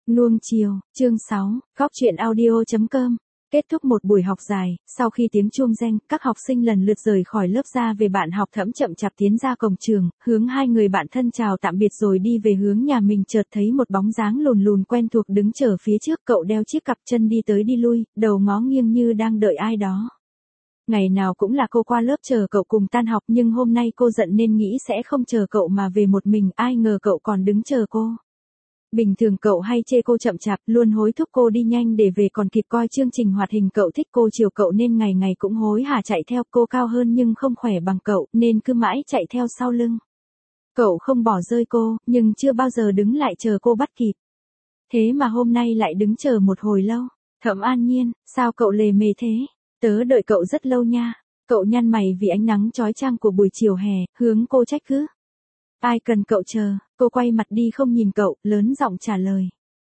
Nuông chiều, chương 6, Góc truyện audio.com. Kết thúc một buổi học dài, sau khi tiếng chuông reng, các học sinh lần lượt rời khỏi lớp ra về bạn học. Thẩm chậm chạp tiến ra cổng trường, hướng hai người bạn thân chào tạm biệt rồi đi về hướng nhà mình. Chợt thấy một bóng dáng lùn lùn quen thuộc đứng chờ phía trước. Cậu đeo chiếc cặp chân đi tới đi lui, đầu ngó nghiêng như đang đợi ai đó. Ngày nào cũng là cô qua lớp chờ cậu cùng tan học, nhưng hôm nay cô giận nên nghĩ sẽ không chờ cậu mà về một mình. Ai ngờ cậu còn đứng chờ cô. Bình thường cậu hay chê cô chậm chạp, luôn hối thúc cô đi nhanh để về còn kịp coi chương trình hoạt hình. Cậu thích cô chiều cậu nên ngày ngày cũng hối hả chạy theo. Cô cao hơn nhưng không khỏe bằng cậu, nên cứ mãi chạy theo sau lưng. Cậu không bỏ rơi cô, nhưng chưa bao giờ đứng lại chờ cô bắt kịp. Thế mà hôm nay lại đứng chờ một hồi lâu. Thẩm An Nhiên, sao cậu lề mề thế? Tớ đợi cậu rất lâu nha. Cậu nhăn mày vì ánh nắng chói chang của buổi chiều hè, hướng cô trách cứ. Ai cần cậu chờ? Cô quay mặt đi không nhìn cậu, lớn giọng trả lời.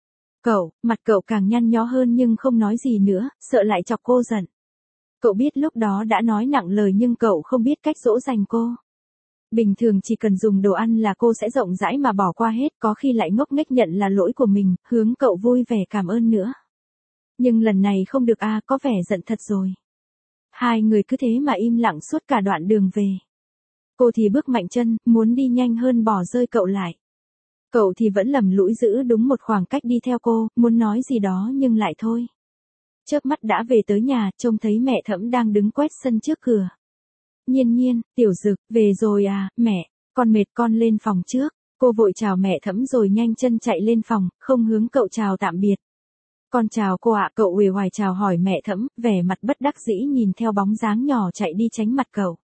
Mặt cậu càng nhăn nhó hơn nhưng không nói gì nữa, sợ lại chọc cô giận. Cậu biết lúc đó đã nói nặng lời nhưng cậu không biết cách dỗ dành cô. Bình thường chỉ cần dùng đồ ăn là cô sẽ rộng rãi mà bỏ qua hết, có khi lại ngốc nghếch nhận là lỗi của mình, hướng cậu vui vẻ cảm ơn nữa. Nhưng lần này không được à, có vẻ giận thật rồi. Hai người cứ thế mà im lặng suốt cả đoạn đường về. Cô thì bước mạnh chân, muốn đi nhanh hơn bỏ rơi cậu lại. Cậu thì vẫn lầm lũi giữ đúng một khoảng cách đi theo cô, muốn nói gì đó nhưng lại thôi. Chớp mắt đã về tới nhà, trông thấy mẹ Thẩm đang đứng quét sân trước cửa. Nhiên, Tiểu Dực, về rồi à, mẹ, con mệt con lên phòng trước. Cô vội chào mẹ Thẩm rồi nhanh chân chạy lên phòng, không hướng cậu chào tạm biệt. Con chào cô ạ, cậu uể oải chào hỏi mẹ Thẩm, vẻ mặt bất đắc dĩ nhìn theo bóng dáng nhỏ chạy đi tránh mặt cậu.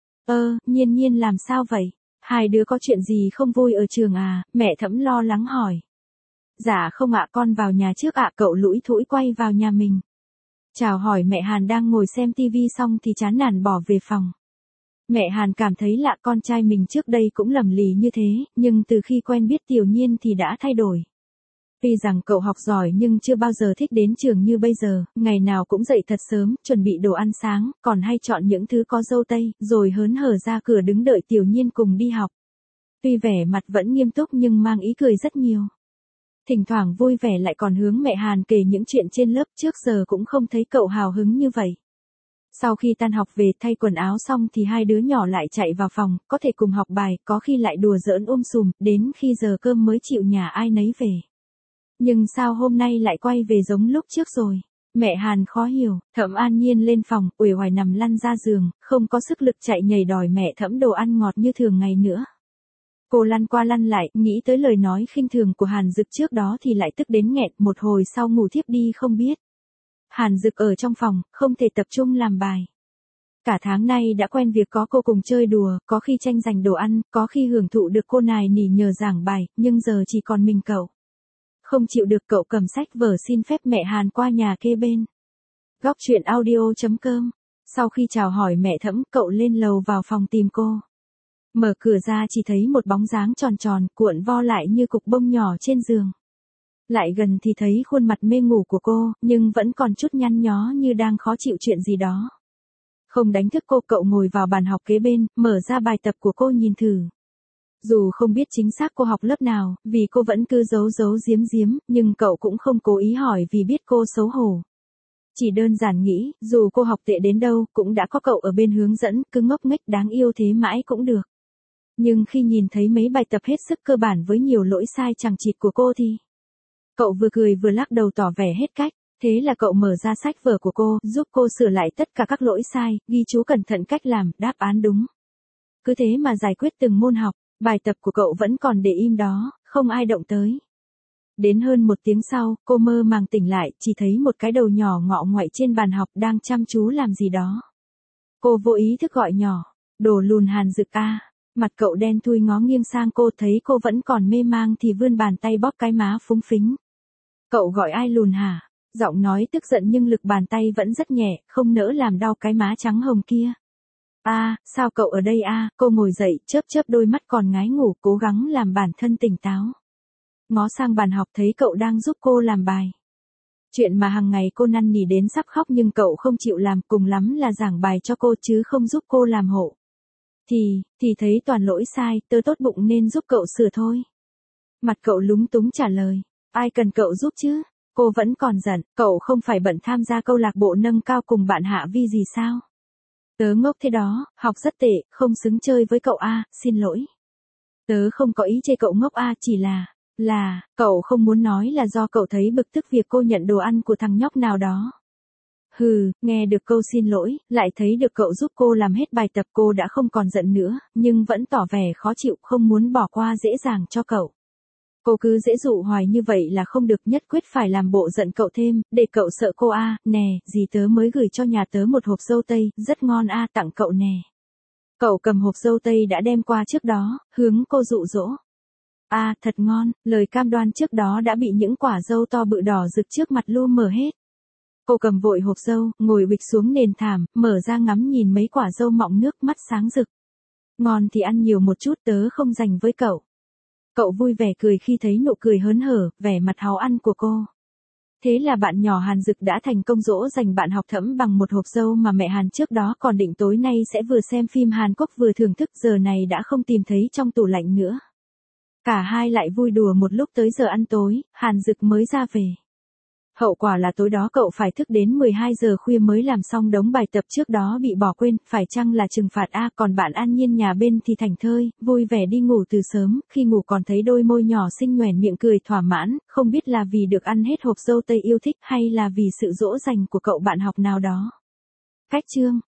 Nhiên làm sao vậy? Hai đứa có chuyện gì không vui ở trường à? Mẹ Thẩm lo lắng hỏi. Dạ không ạ, con vào nhà trước ạ. Cậu lủi thủi quay vào nhà mình. Chào hỏi mẹ Hàn đang ngồi xem tivi xong thì chán nản bỏ về phòng. Mẹ Hàn cảm thấy lạ, con trai mình trước đây cũng lầm lì như thế, nhưng từ khi quen biết Tiểu Nhiên thì đã thay đổi. Tuy rằng cậu học giỏi nhưng chưa bao giờ thích đến trường như bây giờ, ngày nào cũng dậy thật sớm, chuẩn bị đồ ăn sáng, còn hay chọn những thứ có dâu tây, rồi hớn hở ra cửa đứng đợi Tiểu Nhiên cùng đi học. Tuy vẻ mặt vẫn nghiêm túc nhưng mang ý cười rất nhiều. Thỉnh thoảng vui vẻ lại còn hướng mẹ Hàn kể những chuyện trên lớp, trước giờ cũng không thấy cậu hào hứng như vậy. Sau khi tan học về thay quần áo xong thì hai đứa nhỏ lại chạy vào phòng, có thể cùng học bài, có khi lại đùa giỡn sùm, đến khi giờ cơm mới chịu nhà ai nấy về. Nhưng sao hôm nay lại quay về giống lúc trước rồi? Mẹ Hàn khó hiểu. Thẩm An Nhiên lên phòng, uể oải nằm lăn ra giường, không có sức lực chạy nhảy đòi mẹ Thẩm đồ ăn ngọt như thường ngày nữa. Cô lăn qua lăn lại, nghĩ tới lời nói khinh thường của Hàn Dực trước đó thì lại tức đến nghẹt, một hồi sau ngủ thiếp đi không biết. Hàn Dực ở trong phòng, không thể tập trung làm bài. Cả tháng nay đã quen việc có cô cùng chơi đùa, có khi tranh giành đồ ăn, có khi hưởng thụ được cô nài nỉ nhờ giảng bài, nhưng giờ chỉ còn mình cậu. Không chịu được, cậu cầm sách vở xin phép mẹ Hàn qua nhà kê bên. Góc truyện audio.com. Sau khi chào hỏi mẹ Thẩm, cậu lên lầu vào phòng tìm cô. Mở cửa ra chỉ thấy một bóng dáng tròn tròn, cuộn vo lại như cục bông nhỏ trên giường. Lại gần thì thấy khuôn mặt mê ngủ của cô, nhưng vẫn còn chút nhăn nhó như đang khó chịu chuyện gì đó. Không đánh thức cô, cậu ngồi vào bàn học kế bên, mở ra bài tập của cô nhìn thử. Dù không biết chính xác cô học lớp nào, vì cô vẫn cứ giấu giếm, nhưng cậu cũng không cố ý hỏi vì biết cô xấu hổ. Chỉ đơn giản nghĩ, dù cô học tệ đến đâu, cũng đã có cậu ở bên hướng dẫn, cứ ngốc nghếch đáng yêu thế mãi cũng được. Nhưng khi nhìn thấy mấy bài tập hết sức cơ bản với nhiều lỗi sai chằng chịt của cô thì... Cậu vừa cười vừa lắc đầu tỏ vẻ hết cách. Thế là cậu mở ra sách vở của cô, giúp cô sửa lại tất cả các lỗi sai, ghi chú cẩn thận cách làm, đáp án đúng. Cứ thế mà giải quyết từng môn học. Bài tập của cậu vẫn còn để im đó, không ai động tới. Đến hơn một tiếng sau, cô mơ màng tỉnh lại, chỉ thấy một cái đầu nhỏ ngọ ngoại trên bàn học đang chăm chú làm gì đó. Cô vô ý thức gọi nhỏ, đồ lùn Hàn Dực a. Mặt cậu đen thui ngó nghiêng sang cô, thấy cô vẫn còn mê mang thì vươn bàn tay bóp cái má phúng phính. Cậu gọi ai lùn hả? Giọng nói tức giận nhưng lực bàn tay vẫn rất nhẹ, không nỡ làm đau cái má trắng hồng kia. Sao cậu ở đây a? Cô ngồi dậy, chớp đôi mắt còn ngái ngủ, cố gắng làm bản thân tỉnh táo. Ngó sang bàn học thấy cậu đang giúp cô làm bài. Chuyện mà hàng ngày cô năn nỉ đến sắp khóc nhưng cậu không chịu làm, cùng lắm là giảng bài cho cô chứ không giúp cô làm hộ. Thì thấy toàn lỗi sai, tớ tốt bụng nên giúp cậu sửa thôi. Mặt cậu lúng túng trả lời. Ai cần cậu giúp chứ? Cô vẫn còn giận, cậu không phải bận tham gia câu lạc bộ nâng cao cùng bạn Hạ Vi gì sao? Tớ ngốc thế đó, học rất tệ, không xứng chơi với cậu a, xin lỗi. Tớ không có ý chê cậu ngốc a, chỉ là, cậu không muốn nói là do cậu thấy bực tức việc cô nhận đồ ăn của thằng nhóc nào đó. Hừ, nghe được câu xin lỗi, lại thấy được cậu giúp cô làm hết bài tập, cô đã không còn giận nữa, nhưng vẫn tỏ vẻ khó chịu, không muốn bỏ qua dễ dàng cho cậu. Cô cứ dễ dụ hoài như vậy là không được, nhất quyết phải làm bộ giận cậu thêm, để cậu sợ cô a. Nè, dì tớ mới gửi cho nhà tớ một hộp dâu tây, rất ngon a, tặng cậu nè. Cậu cầm hộp dâu tây đã đem qua trước đó, hướng cô dụ dỗ. A, thật ngon, lời cam đoan trước đó đã bị những quả dâu to bự đỏ rực trước mặt lu mờ hết. Cô cầm vội hộp dâu, ngồi bịch xuống nền thảm, mở ra ngắm nhìn mấy quả dâu mọng nước, mắt sáng rực. Ngon thì ăn nhiều một chút, tớ không dành với cậu. Cậu vui vẻ cười khi thấy nụ cười hớn hở, vẻ mặt háo ăn của cô. Thế là bạn nhỏ Hàn Dực đã thành công dỗ dành bạn Học Thẫm bằng một hộp dâu mà mẹ Hàn trước đó còn định tối nay sẽ vừa xem phim Hàn Quốc vừa thưởng thức, giờ này đã không tìm thấy trong tủ lạnh nữa. Cả hai lại vui đùa một lúc tới giờ ăn tối, Hàn Dực mới ra về. Hậu quả là tối đó cậu phải thức đến 12 giờ khuya mới làm xong đống bài tập trước đó bị bỏ quên, phải chăng là trừng phạt a? Còn bạn An Nhiên nhà bên thì thảnh thơi, vui vẻ đi ngủ từ sớm, khi ngủ còn thấy đôi môi nhỏ xinh nhoẻn miệng cười thỏa mãn, không biết là vì được ăn hết hộp dâu tây yêu thích hay là vì sự dỗ dành của cậu bạn học nào đó. Cách chương